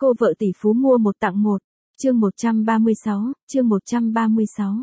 Cô vợ tỷ phú mua một tặng một. Chương 136.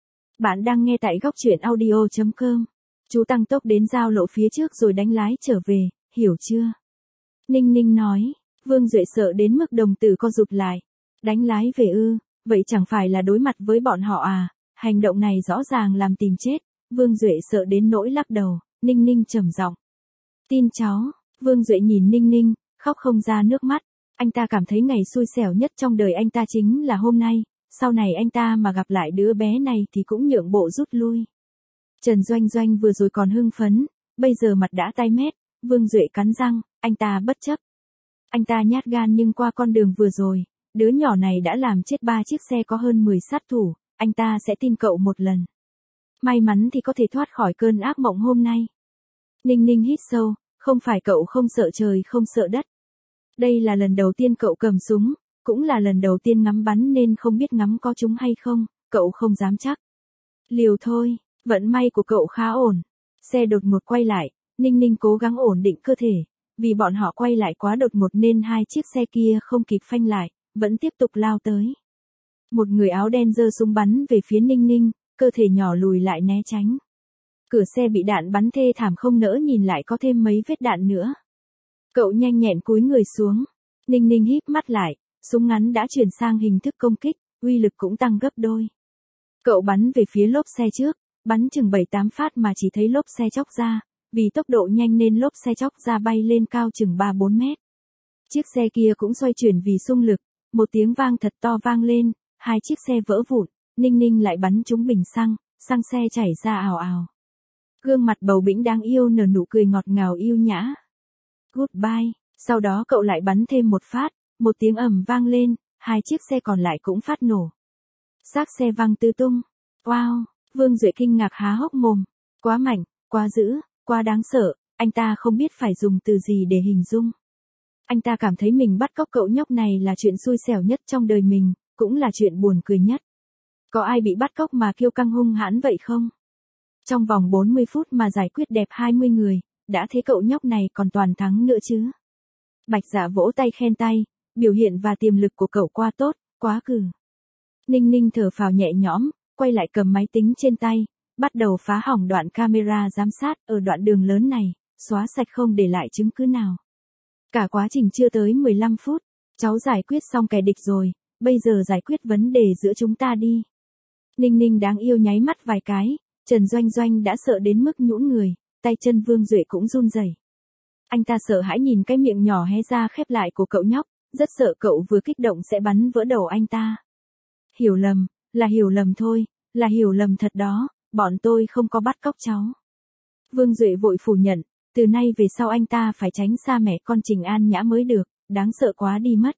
Bạn đang nghe tại góc truyện audio.com. Chú tăng tốc đến giao lộ phía trước rồi đánh lái trở về, hiểu chưa? Ninh Ninh nói. Vương Duệ sợ đến mức đồng tử co rụt lại. Đánh lái về ư, vậy chẳng phải là đối mặt với bọn họ à? Hành động này rõ ràng làm tìm chết. Vương Duệ sợ đến nỗi lắc đầu. Ninh Ninh trầm giọng. Tin cháu. Vương Duệ nhìn Ninh Ninh, khóc không ra nước mắt. Anh ta cảm thấy ngày xui xẻo nhất trong đời anh ta chính là hôm nay. Sau này anh ta mà gặp lại đứa bé này thì cũng nhượng bộ rút lui. Trần Doanh Doanh vừa rồi còn hưng phấn, bây giờ mặt đã tái mét. Vương Duệ cắn răng, anh ta bất chấp. Anh ta nhát gan nhưng qua con đường vừa rồi, đứa nhỏ này đã làm chết 3 chiếc xe có hơn 10 sát thủ, anh ta sẽ tin cậu một lần. May mắn thì có thể thoát khỏi cơn ác mộng hôm nay. Ninh Ninh hít sâu, không phải cậu không sợ trời không sợ đất. Đây là lần đầu tiên cậu cầm súng, cũng là lần đầu tiên ngắm bắn nên không biết ngắm có trúng hay không, cậu không dám chắc. Liều thôi, vận may của cậu khá ổn. Xe đột ngột quay lại, Ninh Ninh cố gắng ổn định cơ thể, vì bọn họ quay lại quá đột ngột nên 2 chiếc xe kia không kịp phanh lại, vẫn tiếp tục lao tới. Một người áo đen giơ súng bắn về phía Ninh Ninh, cơ thể nhỏ lùi lại né tránh. Cửa xe bị đạn bắn thê thảm không nỡ nhìn lại có thêm mấy vết đạn nữa. Cậu nhanh nhẹn cúi người xuống. Ninh Ninh híp mắt lại, súng ngắn đã chuyển sang hình thức công kích, uy lực cũng tăng gấp đôi. Cậu bắn về phía lốp xe trước, bắn chừng 7-8 phát mà chỉ thấy lốp xe chóc ra, vì tốc độ nhanh nên lốp xe chóc ra bay lên cao chừng 3-4 mét. Chiếc xe kia cũng xoay chuyển vì xung lực, một tiếng vang thật to vang lên, 2 chiếc xe vỡ vụn, Ninh Ninh lại bắn trúng bình xăng, xăng xe chảy ra ào ào. Gương mặt bầu bĩnh đáng yêu nở nụ cười ngọt ngào yêu nhã. Goodbye, sau đó cậu lại bắn thêm một phát, một tiếng ầm vang lên, 2 chiếc xe còn lại cũng phát nổ. Xác xe văng tứ tung. Wow, Vương Duệ kinh ngạc há hốc mồm. Quá mạnh, quá dữ, quá đáng sợ, anh ta không biết phải dùng từ gì để hình dung. Anh ta cảm thấy mình bắt cóc cậu nhóc này là chuyện xui xẻo nhất trong đời mình, cũng là chuyện buồn cười nhất. Có ai bị bắt cóc mà kiêu căng hung hãn vậy không? Trong vòng 40 phút mà giải quyết đẹp 20 người, đã thế cậu nhóc này còn toàn thắng nữa chứ. Bạch Dạ vỗ tay khen tay, biểu hiện và tiềm lực của cậu quá tốt, quá cừ. Ninh Ninh thở phào nhẹ nhõm, quay lại cầm máy tính trên tay, bắt đầu phá hỏng đoạn camera giám sát ở đoạn đường lớn này, xóa sạch không để lại chứng cứ nào. Cả quá trình chưa tới 15 phút, cháu giải quyết xong kẻ địch rồi, bây giờ giải quyết vấn đề giữa chúng ta đi. Ninh Ninh đáng yêu nháy mắt vài cái, Trần Doanh Doanh đã sợ đến mức nhũn người, tay chân Vương Duệ cũng run rẩy. Anh ta sợ hãi nhìn cái miệng nhỏ hé ra khép lại của cậu nhóc, rất sợ cậu vừa kích động sẽ bắn vỡ đầu anh ta. Hiểu lầm, là hiểu lầm thôi, là hiểu lầm thật đó, bọn tôi không có bắt cóc cháu. Vương Duệ vội phủ nhận, từ nay về sau anh ta phải tránh xa mẹ con Trình An Nhã mới được, đáng sợ quá đi mất.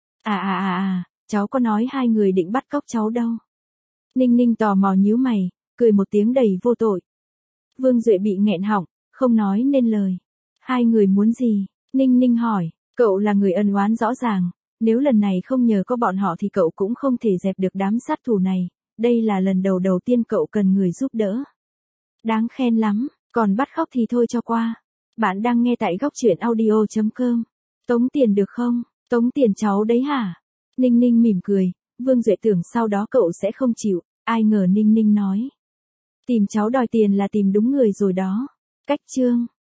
Cháu có nói 2 người định bắt cóc cháu đâu. Ninh Ninh tò mò nhíu mày, cười một tiếng đầy vô tội. Vương Duệ bị nghẹn họng, không nói nên lời. 2 người muốn gì? Ninh Ninh hỏi, cậu là người ân oán rõ ràng, nếu lần này không nhờ có bọn họ thì cậu cũng không thể dẹp được đám sát thủ này, đây là lần đầu tiên cậu cần người giúp đỡ. Đáng khen lắm, còn bắt khóc thì thôi cho qua. Bạn đang nghe tại góc truyện audio.com. Tống tiền được không? Tống tiền cháu đấy hả? Ninh Ninh mỉm cười, Vương Duệ tưởng sau đó cậu sẽ không chịu, ai ngờ Ninh Ninh nói. Tìm cháu đòi tiền là tìm đúng người rồi đó. Cách chương.